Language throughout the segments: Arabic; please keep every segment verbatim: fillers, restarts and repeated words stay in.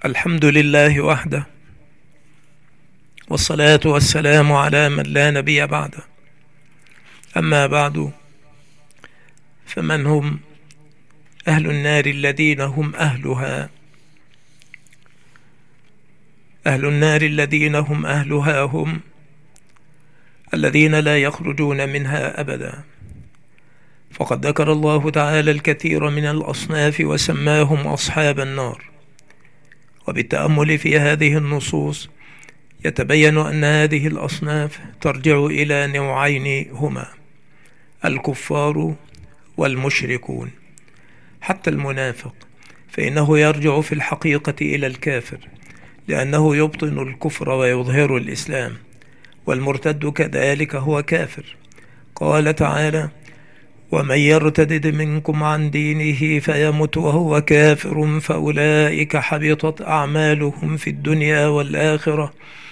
الحمد لله وحده، والصلاة والسلام على من لا نبي بعده. أما بعد، فمن هم أهل النار الذين هم أهلها؟ أهل النار الذين هم أهلها هم الذين لا يخرجون منها أبدا. فقد ذكر الله تعالى الكثير من الأصناف وسماهم أصحاب النار. وبالتأمل في هذه النصوص يتبين أن هذه الأصناف ترجع إلى نوعين هما: الكفار والمشركون. حتى المنافق فإنه يرجع في الحقيقة إلى الكافر، لأنه يبطن الكفر ويظهر الإسلام، والمرتد كذلك هو كافر. قال تعالى: ومن يرتد منكم عن دينه فيمت وهو كافر فأولئك حبطت أعمالهم في الدنيا والآخرة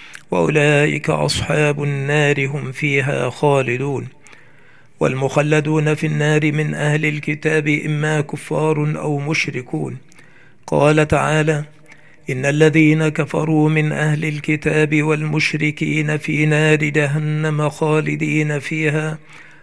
وأولئك أصحاب النار هم فيها خالدون. والمخلدون في النار من أهل الكتاب إما كفار أو مشركون. قال تعالى: إن الذين كفروا من أهل الكتاب والمشركين في نار جهنم خالدين فيها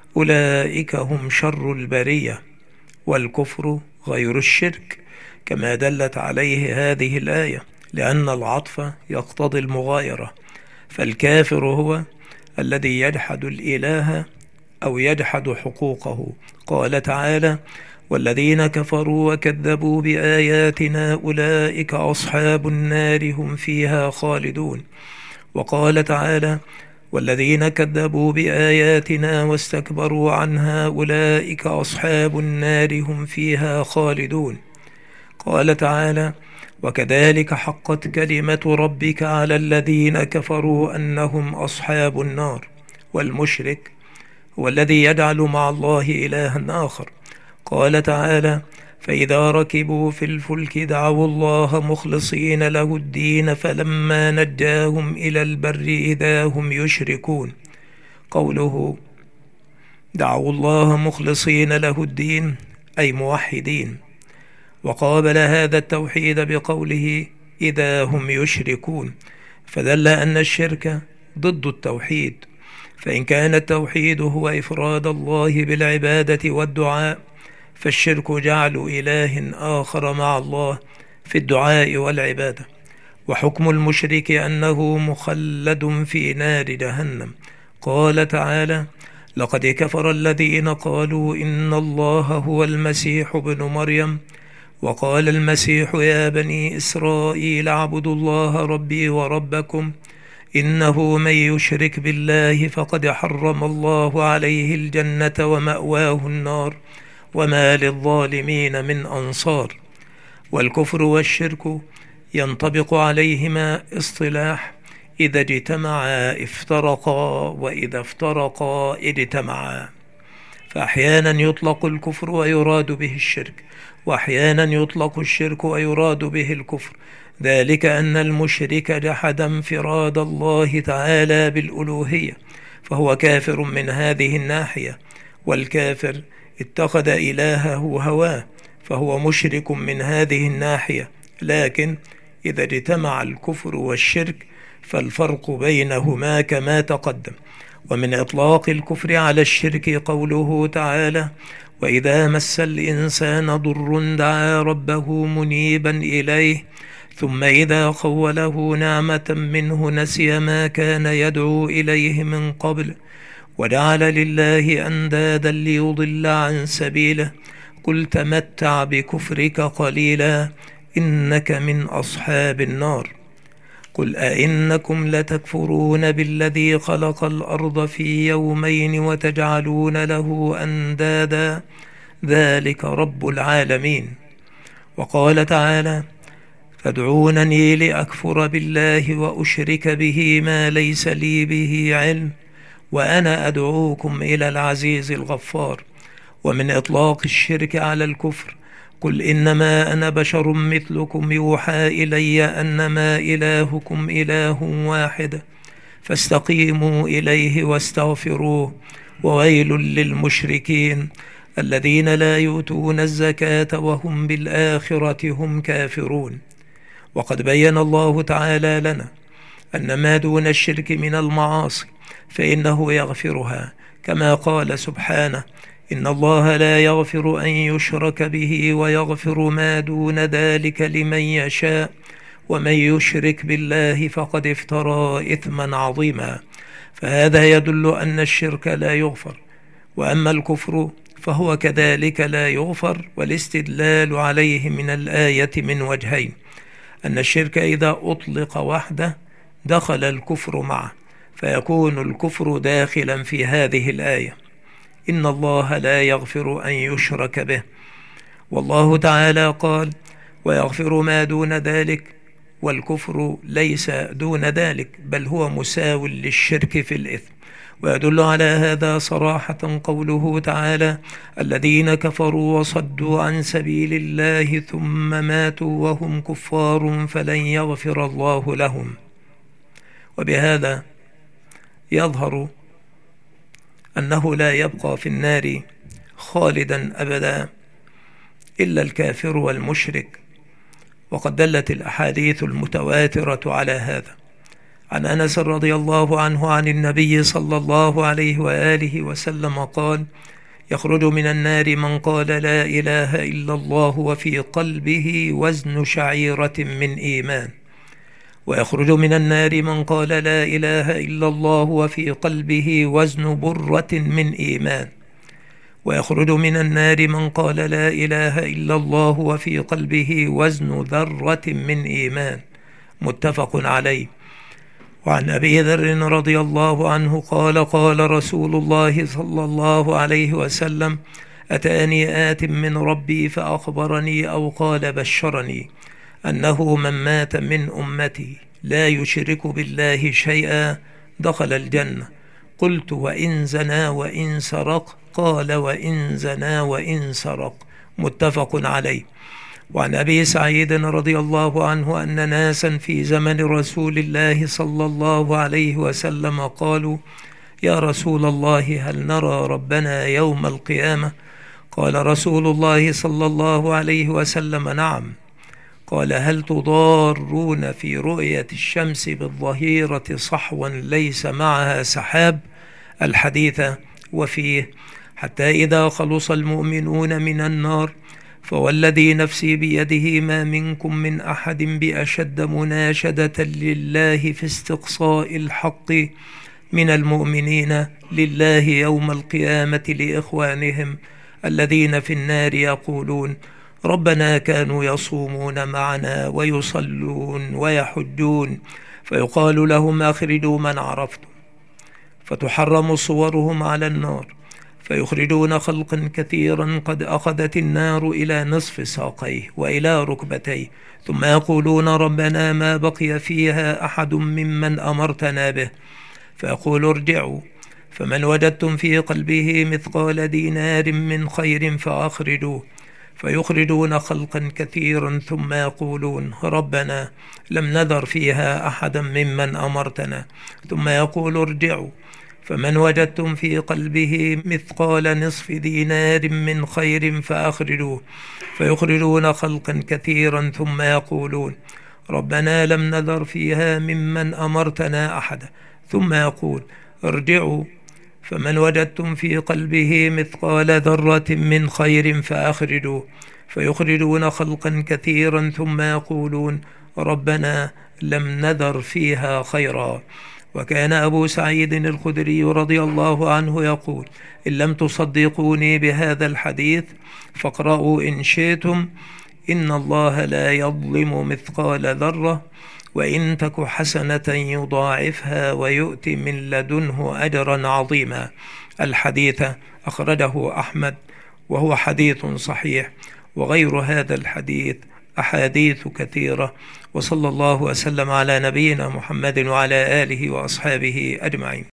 أولئك هم شر البرية. والكفر غير الشرك، كما دلت عليه هذه الآية، لأن العطف يقتضي المغايرة. فالكافر هو الذي يجحد الإله أو يجحد حقوقه. قال تعالى: والذين كفروا وكذبوا بآياتنا أولئك أصحاب النار هم فيها خالدون. وقال تعالى: والذين كذبوا بآياتنا واستكبروا عنها أولئك أصحاب النار هم فيها خالدون. قال تعالى: وكذلك حقت كلمة ربك على الذين كفروا أنهم أصحاب النار. والمشرك هو الذي يجعل مع الله إلها آخر. قال تعالى: فإذا ركبوا في الفلك دعوا الله مخلصين له الدين فلما نجاهم إلى البر إذا هم يشركون. قوله دعوا الله مخلصين له الدين أي موحدين، وقابل هذا التوحيد بقوله إذا هم يشركون، فدل أن الشرك ضد التوحيد. فإن كان التوحيد هو إفراد الله بالعبادة والدعاء، فالشرك جعل إله آخر مع الله في الدعاء والعبادة. وحكم المشرك أنه مخلد في نار جهنم. قال تعالى: لقد كفر الذين قالوا إن الله هو المسيح ابن مريم وقال المسيح يا بني إسرائيل اعبدوا الله ربي وربكم إنه من يشرك بالله فقد حرم الله عليه الجنة ومأواه النار وما للظالمين من أنصار. والكفر والشرك ينطبق عليهما اصطلاح: إذا اجتمعا افترقا وإذا افترقا اجتمعا. فأحيانا يطلق الكفر ويراد به الشرك، وأحيانا يطلق الشرك ويراد به الكفر، ذلك أن المشرك جحد انفراد الله تعالى بالألوهية فهو كافر من هذه الناحية، والكافر اتخذ إلهه هواه فهو مشرك من هذه الناحية. لكن إذا اجتمع الكفر والشرك فالفرق بينهما كما تقدم. ومن إطلاق الكفر على الشرك قوله تعالى: وإذا مس الإنسان ضر دعا ربه منيبا إليه ثم إذا خوله نعمة منه نسي ما كان يدعو إليه من قبل وجعل لله أندادا ليضل عن سبيله قل تمتع بكفرك قليلا إنك من أصحاب النار. قل أئنكم لتكفرون بالذي خلق الأرض في يومين وتجعلون له أندادا ذلك رب العالمين. وقال تعالى: فادعونني لأكفر بالله وأشرك به ما ليس لي به علم وأنا أدعوكم إلى العزيز الغفار. ومن إطلاق الشرك على الكفر قل إنما أنا بشر مثلكم يوحى إلي أنما إلهكم إله واحد فاستقيموا إليه واستغفروه وويل للمشركين الذين لا يؤتون الزكاة وهم بالآخرة هم كافرون. وقد بين الله تعالى لنا أن ما دون الشرك من المعاصي فإنه يغفرها، كما قال سبحانه: إن الله لا يغفر أن يشرك به ويغفر ما دون ذلك لمن يشاء ومن يشرك بالله فقد افترى إثما عظيما. فهذا يدل أن الشرك لا يغفر، وأما الكفر فهو كذلك لا يغفر، والاستدلال عليه من الآية من وجهين: أن الشرك إذا أطلق وحده دخل الكفر معه، فيكون الكفر داخلا في هذه الآية: إن الله لا يغفر أن يشرك به، والله تعالى قال: ويغفر ما دون ذلك، والكفر ليس دون ذلك بل هو مساو للشرك في الإثم. ويدل على هذا صراحة قوله تعالى: الذين كفروا وصدوا عن سبيل الله ثم ماتوا وهم كفار فلن يغفر الله لهم. وبهذا يظهر أنه لا يبقى في النار خالدا أبدا إلا الكافر والمشرك، وقد دلت الأحاديث المتواترة على هذا. عن أنس رضي الله عنه عن النبي صلى الله عليه وآله وسلم قال: يخرج من النار من قال لا إله إلا الله وفي قلبه وزن شعيرة من إيمان، ويخرج من النار من قال لا إله إلا الله وفي قلبه وزن برة من إيمان، ويخرج من النار من قال لا إله إلا الله وفي قلبه وزن ذرة من إيمان، متفق عليه. وعن أبي ذر رضي الله عنه قال: قال رسول الله صلى الله عليه وسلم: أتاني آت من ربي فأخبرني أو قال بشرني أنه من مات من أمتي لا يشرك بالله شيئا دخل الجنة. قلت: وإن زنا وإن سرق؟ قال: وإن زنا وإن سرق، متفق عليه. وعن أبي سعيد رضي الله عنه أن ناسا في زمن رسول الله صلى الله عليه وسلم قالوا: يا رسول الله هل نرى ربنا يوم القيامة؟ قال رسول الله صلى الله عليه وسلم: نعم. قال: هل تضارون في رؤية الشمس بالظهيرة صحوا ليس معها سحاب؟ الحديث. وفيه: حتى إذا خلص المؤمنون من النار فوالذي نفسي بيده ما منكم من أحد بأشد مناشدة لله في استقصاء الحق من المؤمنين لله يوم القيامة لإخوانهم الذين في النار يقولون: ربنا كانوا يصومون معنا ويصلون ويحجون، فيقال لهم: أخرجوا من عرفتم، فتحرم صورهم على النار، فيخرجون خلقا كثيرا قد أخذت النار إلى نصف ساقيه وإلى ركبتيه، ثم يقولون: ربنا ما بقي فيها أحد ممن أمرتنا به، فيقول: ارجعوا، فمن وجدتم في قلبه مثقال دينار من خير فأخرجوه، فيخرجون خلقا كثيرا ثم يقولون: ربنا لم نذر فيها أحدا ممن أمرتنا، ثم يقول: ارجعوا، فمن وجدتم في قلبه مثقال نصف دينار من خير فأخرجوه، فيخرجون خلقا كثيرا ثم يقولون: ربنا لم نذر فيها ممن أمرتنا أحدا، ثم يقول: ارجعوا، فمن وجدتم في قلبه مثقال ذرة من خير فأخرجوه، فيخرجون خلقا كثيرا ثم يقولون: ربنا لم نذر فيها خيرا. وكان أبو سعيد الخدري رضي الله عنه يقول: إن لم تصدقوني بهذا الحديث فاقرأوا إن شئتم: إن الله لا يظلم مثقال ذرة، وإن تك حسنة يضاعفها ويؤت من لدنه أجرا عظيما. الحديث أخرجه أحمد وهو حديث صحيح، وغير هذا الحديث أحاديث كثيرة. وصلى الله وسلم على نبينا محمد وعلى آله وأصحابه أجمعين.